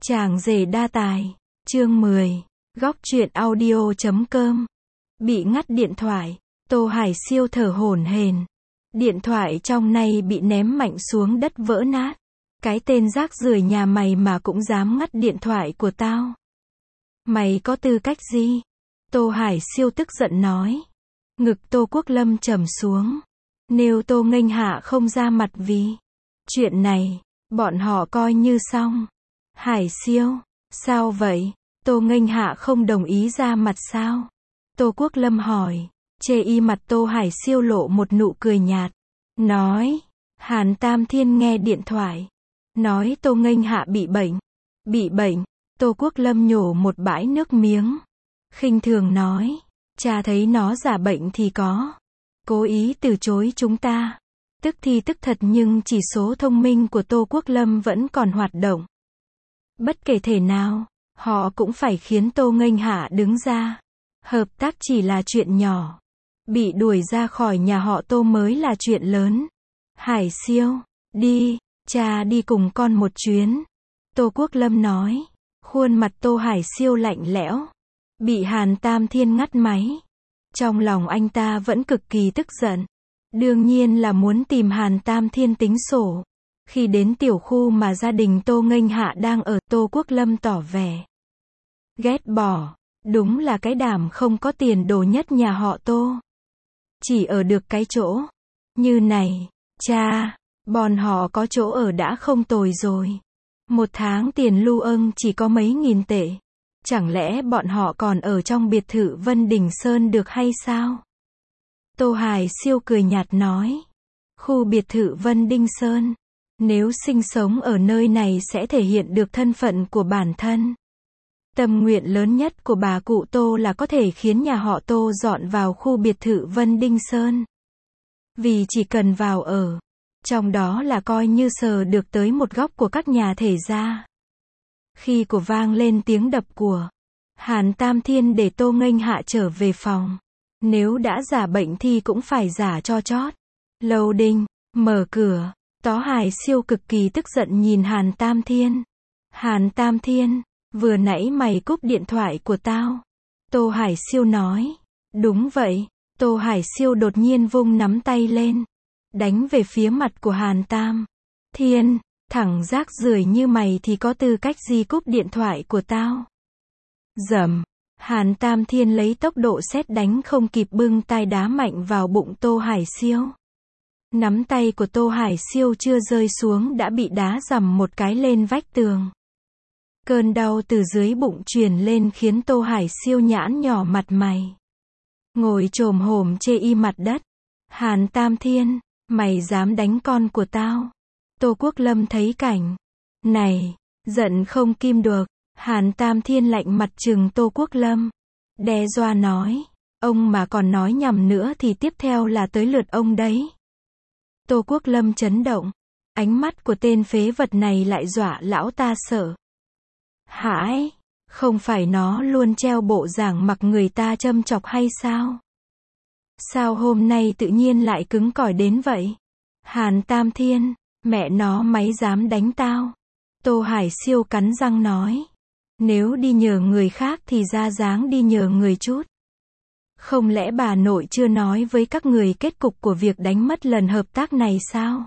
Chàng rể đa tài, chương 10, góc truyện audio.com. Bị ngắt điện thoại, Tô Hải Siêu thở hổn hển. Điện thoại trong nay bị ném mạnh xuống đất vỡ nát. Cái tên rác rưởi nhà mày mà cũng dám ngắt điện thoại của tao. Mày có tư cách gì? Tô Hải Siêu tức giận nói. Ngực Tô Quốc Lâm trầm xuống. Nếu Tô Nghênh Hạ không ra mặt vì chuyện này, bọn họ coi như xong. Hải Siêu, sao vậy? Tô Nghênh Hạ không đồng ý ra mặt sao? Tô Quốc Lâm hỏi. Chê y mặt Tô Hải Siêu lộ một nụ cười nhạt. Nói, Hàn Tam Thiên nghe điện thoại. Nói Tô Nghênh Hạ bị bệnh. Bị bệnh. Tô Quốc Lâm nhổ một bãi nước miếng. Khinh thường nói. Cha thấy nó giả bệnh thì có. Cố ý từ chối chúng ta. Tức thì tức thật nhưng chỉ số thông minh của Tô Quốc Lâm vẫn còn hoạt động. Bất kể thể nào, họ cũng phải khiến Tô Nghênh Hạ đứng ra. Hợp tác chỉ là chuyện nhỏ. Bị đuổi ra khỏi nhà họ Tô mới là chuyện lớn. Hải Siêu, đi, cha đi cùng con một chuyến. Tô Quốc Lâm nói. Khuôn mặt Tô Hải Siêu lạnh lẽo. Bị Hàn Tam Thiên ngắt máy. Trong lòng anh ta vẫn cực kỳ tức giận. Đương nhiên là muốn tìm Hàn Tam Thiên tính sổ. Khi đến tiểu khu mà gia đình Tô Nghênh Hạ đang ở, Tô Quốc Lâm tỏ vẻ ghét bỏ. Đúng là cái đàm không có tiền đồ nhất nhà họ Tô. Chỉ ở được cái chỗ như này. Cha, bọn họ có chỗ ở đã không tồi rồi. Một tháng tiền lưu âng chỉ có mấy nghìn tệ. Chẳng lẽ bọn họ còn ở trong biệt thự Vân Đình Sơn được hay sao? Tô Hải Siêu cười nhạt nói. Khu biệt thự Vân Đình Sơn. Nếu sinh sống ở nơi này sẽ thể hiện được thân phận của bản thân. Tâm nguyện lớn nhất của bà cụ Tô là có thể khiến nhà họ Tô dọn vào khu biệt thự Vân Đình Sơn. Vì chỉ cần vào ở, trong đó là coi như sờ được tới một góc của các nhà thể gia. Khi của vang lên tiếng đập của Hàn Tam Thiên để Tô Nghênh Hạ trở về phòng. Nếu đã giả bệnh thì cũng phải giả cho chót. Lầu Đình, mở cửa. Tó Hải Siêu cực kỳ tức giận nhìn Hàn Tam Thiên. Hàn Tam Thiên, vừa nãy mày cúp điện thoại của tao. Tô Hải Siêu nói. Đúng vậy. Tô Hải Siêu đột nhiên vung nắm tay lên. Đánh về phía mặt của Hàn Tam Thiên. Thằng rác rưởi như mày thì có tư cách gì cúp điện thoại của tao? Dầm. Hàn Tam Thiên lấy tốc độ sét đánh không kịp bưng tay đá mạnh vào bụng Tô Hải Siêu. Nắm tay của Tô Hải Siêu chưa rơi xuống đã bị đá dầm một cái lên vách tường. Cơn đau từ dưới bụng truyền lên khiến Tô Hải Siêu nhãn nhỏ mặt mày. Ngồi chồm hổm chê y mặt đất. Hàn Tam Thiên, mày dám đánh con của tao? Tô Quốc Lâm thấy cảnh này, giận không kim được. Hàn Tam Thiên lạnh mặt trừng Tô Quốc Lâm. Đe dọa nói. Ông mà còn nói nhầm nữa thì tiếp theo là tới lượt ông đấy. Tô Quốc Lâm chấn động. Ánh mắt của tên phế vật này lại dọa lão ta sợ. Hãi, không phải nó luôn treo bộ dạng mặc người ta châm chọc hay sao? Sao hôm nay tự nhiên lại cứng cỏi đến vậy? Hàn Tam Thiên, mẹ nó mày dám đánh tao? Tô Hải Siêu cắn răng nói. Nếu đi nhờ người khác thì ra dáng đi nhờ người chút. Không lẽ bà nội chưa nói với các người kết cục của việc đánh mất lần hợp tác này sao?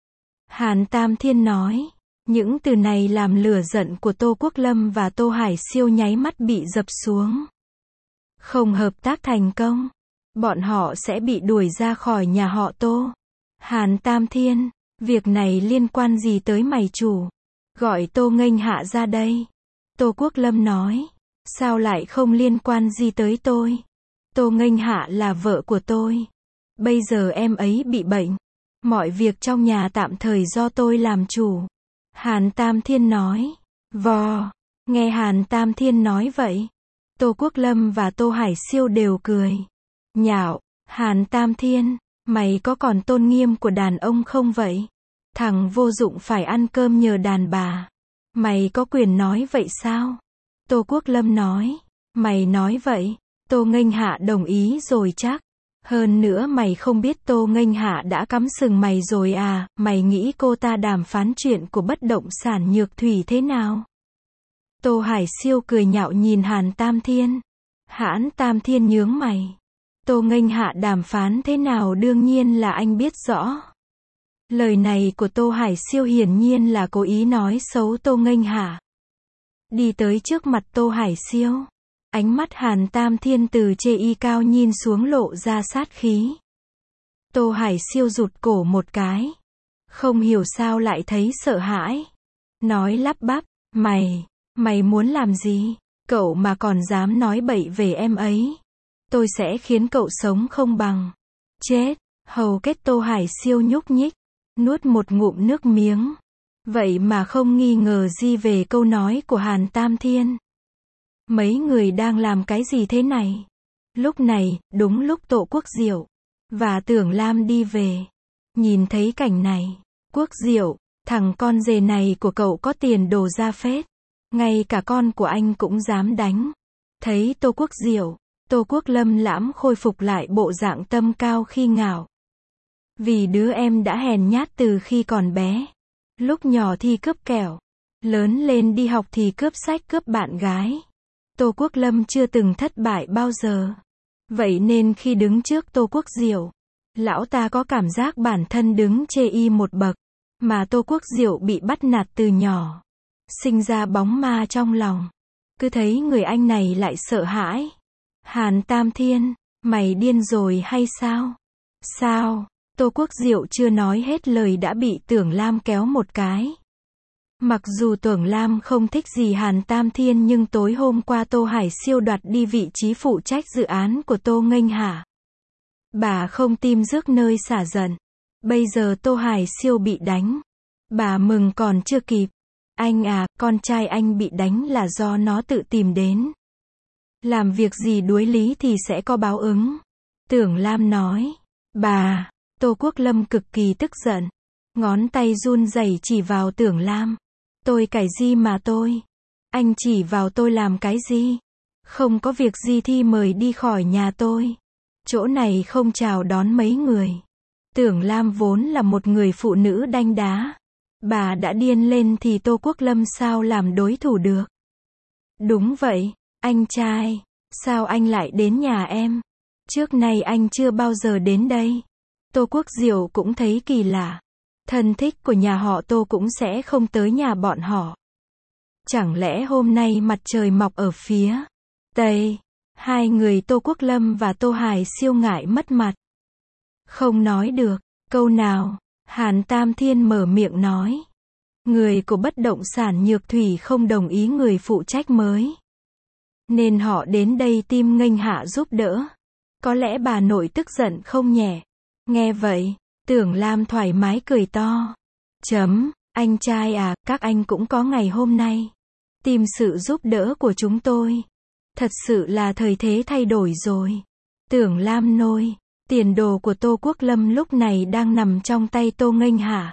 Hàn Tam Thiên nói. Những từ này làm lửa giận của Tô Quốc Lâm và Tô Hải Siêu nháy mắt bị dập xuống. Không hợp tác thành công, bọn họ sẽ bị đuổi ra khỏi nhà họ Tô. Hàn Tam Thiên, việc này liên quan gì tới mày chủ? Gọi Tô Nghênh Hạ ra đây. Tô Quốc Lâm nói. Sao lại không liên quan gì tới tôi? Tô Nghênh Hạ là vợ của tôi. Bây giờ em ấy bị bệnh. Mọi việc trong nhà tạm thời do tôi làm chủ. Hàn Tam Thiên nói. Vò. Nghe Hàn Tam Thiên nói vậy, Tô Quốc Lâm và Tô Hải Siêu đều cười nhạo. Hàn Tam Thiên, mày có còn tôn nghiêm của đàn ông không vậy? Thằng vô dụng phải ăn cơm nhờ đàn bà. Mày có quyền nói vậy sao? Tô Quốc Lâm nói. Mày nói vậy, Tô Nghênh Hạ đồng ý rồi chắc. Hơn nữa mày không biết Tô Nghênh Hạ đã cắm sừng mày rồi à? Mày nghĩ cô ta đàm phán chuyện của bất động sản Nhược Thủy thế nào? Tô Hải Siêu cười nhạo nhìn Hàn Tam Thiên. Hãn Tam Thiên nhướng mày. Tô Nghênh Hạ đàm phán thế nào đương nhiên là anh biết rõ. Lời này của Tô Hải Siêu hiển nhiên là cố ý nói xấu Tô Nghênh Hạ. Đi tới trước mặt Tô Hải Siêu. Ánh mắt Hàn Tam Thiên từ chê cao nhìn xuống lộ ra sát khí. Tô Hải Siêu rụt cổ một cái. Không hiểu sao lại thấy sợ hãi. Nói lắp bắp, mày muốn làm gì? Cậu mà còn dám nói bậy về em ấy. Tôi sẽ khiến cậu sống không bằng. Chết, hầu kết Tô Hải Siêu nhúc nhích. Nuốt một ngụm nước miếng. Vậy mà không nghi ngờ gì về câu nói của Hàn Tam Thiên. Mấy người đang làm cái gì thế này? Lúc này, đúng lúc Tô Quốc Diệu và Tưởng Lam đi về. Nhìn thấy cảnh này, Quốc Diệu, thằng con dề này của cậu có tiền đồ ra phết. Ngay cả con của anh cũng dám đánh. Thấy Tô Quốc Diệu, Tô Quốc Lâm lãm khôi phục lại bộ dạng tâm cao khi ngạo. Vì đứa em đã hèn nhát từ khi còn bé. Lúc nhỏ thì cướp kẹo. Lớn lên đi học thì cướp sách cướp bạn gái. Tô Quốc Lâm chưa từng thất bại bao giờ. Vậy nên khi đứng trước Tô Quốc Diệu, lão ta có cảm giác bản thân đứng chê một bậc. Mà Tô Quốc Diệu bị bắt nạt từ nhỏ. Sinh ra bóng ma trong lòng. Cứ thấy người anh này lại sợ hãi. Hàn Tam Thiên, mày điên rồi hay sao? Sao? Tô Quốc Diệu chưa nói hết lời đã bị Tưởng Lam kéo một cái. Mặc dù Tưởng Lam không thích gì Hàn Tam Thiên nhưng tối hôm qua Tô Hải Siêu đoạt đi vị trí phụ trách dự án của Tô Nghênh Hạ. Bà không tim rước nơi xả giận. Bây giờ Tô Hải Siêu bị đánh. Bà mừng còn chưa kịp. Anh à, con trai anh bị đánh là do nó tự tìm đến. Làm việc gì đuối lý thì sẽ có báo ứng. Tưởng Lam nói. Bà, Tô Quốc Lâm cực kỳ tức giận. Ngón tay run rẩy chỉ vào Tưởng Lam. Tôi cái gì mà tôi? Anh chỉ vào tôi làm cái gì? Không có việc gì thì mời đi khỏi nhà tôi. Chỗ này không chào đón mấy người. Tưởng Lam vốn là một người phụ nữ đanh đá. Bà đã điên lên thì Tô Quốc Lâm sao làm đối thủ được? Đúng vậy, anh trai. Sao anh lại đến nhà em? Trước nay anh chưa bao giờ đến đây. Tô Quốc Diệu cũng thấy kỳ lạ. Thân thích của nhà họ Tô cũng sẽ không tới nhà bọn họ. Chẳng lẽ hôm nay mặt trời mọc ở phía Tây? Hai người Tô Quốc Lâm và Tô Hải Siêu ngại mất mặt. Không nói được câu nào. Hàn Tam Thiên mở miệng nói. Người của bất động sản Nhược Thủy không đồng ý người phụ trách mới. Nên họ đến đây tìm Nghênh Hạ giúp đỡ. Có lẽ bà nội tức giận không nhẹ. Nghe vậy, Tưởng Lam thoải mái cười to. Anh trai à, các anh cũng có ngày hôm nay. Tìm sự giúp đỡ của chúng tôi. Thật sự là thời thế thay đổi rồi. Tưởng Lam nôi. Tiền đồ của Tô Quốc Lâm lúc này đang nằm trong tay Tô Nghênh Hạ.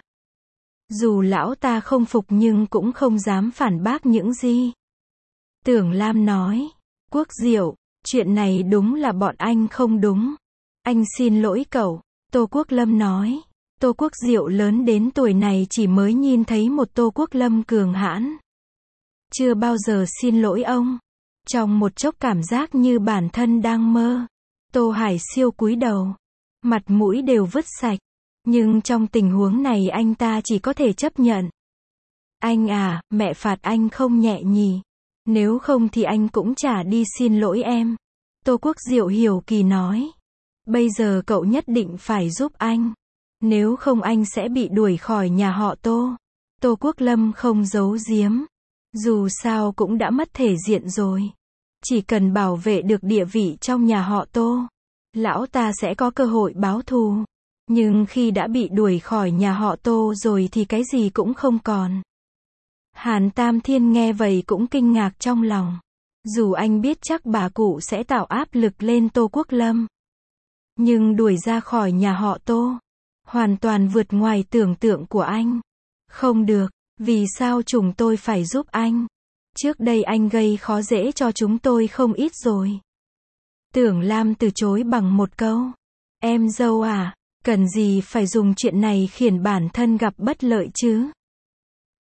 Dù lão ta không phục nhưng cũng không dám phản bác những gì. Tưởng Lam nói. Quốc Diệu, chuyện này đúng là bọn anh không đúng. Anh xin lỗi cậu. Tô Quốc Lâm nói. Tô Quốc Diệu lớn đến tuổi này chỉ mới nhìn thấy một Tô Quốc Lâm cường hãn. Chưa bao giờ xin lỗi ông. Trong một chốc cảm giác như bản thân đang mơ. Tô Hải Siêu cúi đầu. Mặt mũi đều vứt sạch. Nhưng trong tình huống này anh ta chỉ có thể chấp nhận. Anh à, mẹ phạt anh không nhẹ nhỉ. Nếu không thì anh cũng chả đi xin lỗi em. Tô Quốc Diệu hiểu kỳ nói. Bây giờ cậu nhất định phải giúp anh. Nếu không anh sẽ bị đuổi khỏi nhà họ Tô. Tô Quốc Lâm không giấu giếm. Dù sao cũng đã mất thể diện rồi. Chỉ cần bảo vệ được địa vị trong nhà họ Tô, lão ta sẽ có cơ hội báo thù. Nhưng khi đã bị đuổi khỏi nhà họ Tô rồi thì cái gì cũng không còn. Hàn Tam Thiên nghe vậy cũng kinh ngạc trong lòng. Dù anh biết chắc bà cụ sẽ tạo áp lực lên Tô Quốc Lâm. Nhưng đuổi ra khỏi nhà họ Tô, hoàn toàn vượt ngoài tưởng tượng của anh. Không được, vì sao chúng tôi phải giúp anh? Trước đây anh gây khó dễ cho chúng tôi không ít rồi. Tưởng Lam từ chối bằng một câu. Em dâu à, cần gì phải dùng chuyện này khiến bản thân gặp bất lợi chứ?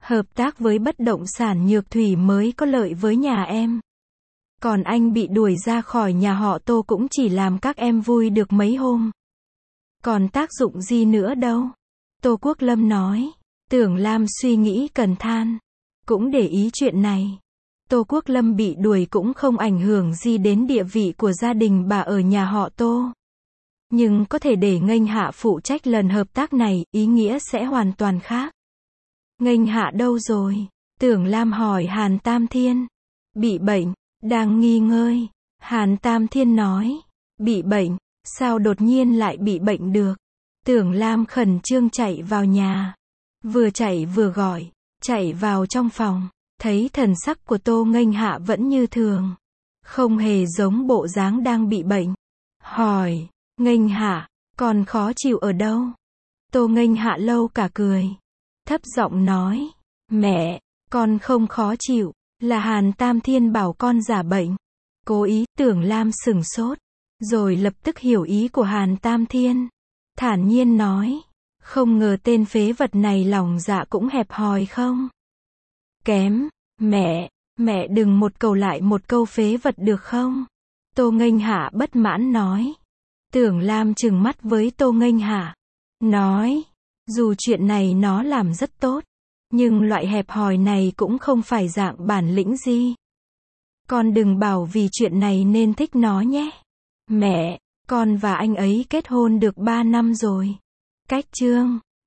Hợp tác với bất động sản Nhược Thủy mới có lợi với nhà em. Còn anh bị đuổi ra khỏi nhà họ Tô cũng chỉ làm các em vui được mấy hôm. Còn tác dụng gì nữa đâu. Tô Quốc Lâm nói. Tưởng Lam suy nghĩ cần than. Cũng để ý chuyện này. Tô Quốc Lâm bị đuổi cũng không ảnh hưởng gì đến địa vị của gia đình bà ở nhà họ Tô. Nhưng có thể để Nghênh Hạ phụ trách lần hợp tác này, ý nghĩa sẽ hoàn toàn khác. Nghênh Hạ đâu rồi? Tưởng Lam hỏi Hàn Tam Thiên. Bị bệnh, đang nghỉ ngơi. Hàn Tam Thiên nói. Bị bệnh, sao đột nhiên lại bị bệnh được? Tưởng Lam khẩn trương chạy vào nhà. Vừa chạy vừa gọi, chạy vào trong phòng, thấy thần sắc của Tô Nghênh Hạ vẫn như thường. Không hề giống bộ dáng đang bị bệnh. Hỏi, Nghênh Hạ, con khó chịu ở đâu? Tô Nghênh Hạ lâu cả cười. Thấp giọng nói, mẹ, con không khó chịu, là Hàn Tam Thiên bảo con giả bệnh. Cố ý. Tưởng Lam sửng sốt, rồi lập tức hiểu ý của Hàn Tam Thiên. Thản nhiên nói, không ngờ tên phế vật này lòng dạ cũng hẹp hòi không? Kém, mẹ đừng một câu lại một câu phế vật được không? Tô Nghênh Hạ bất mãn nói. Tưởng Lam trừng mắt với Tô Nghênh Hạ. Nói, dù chuyện này nó làm rất tốt, nhưng loại hẹp hòi này cũng không phải dạng bản lĩnh gì. Con đừng bảo vì chuyện này nên thích nó nhé. Mẹ, con và anh ấy kết hôn được 3 năm rồi. Cách chương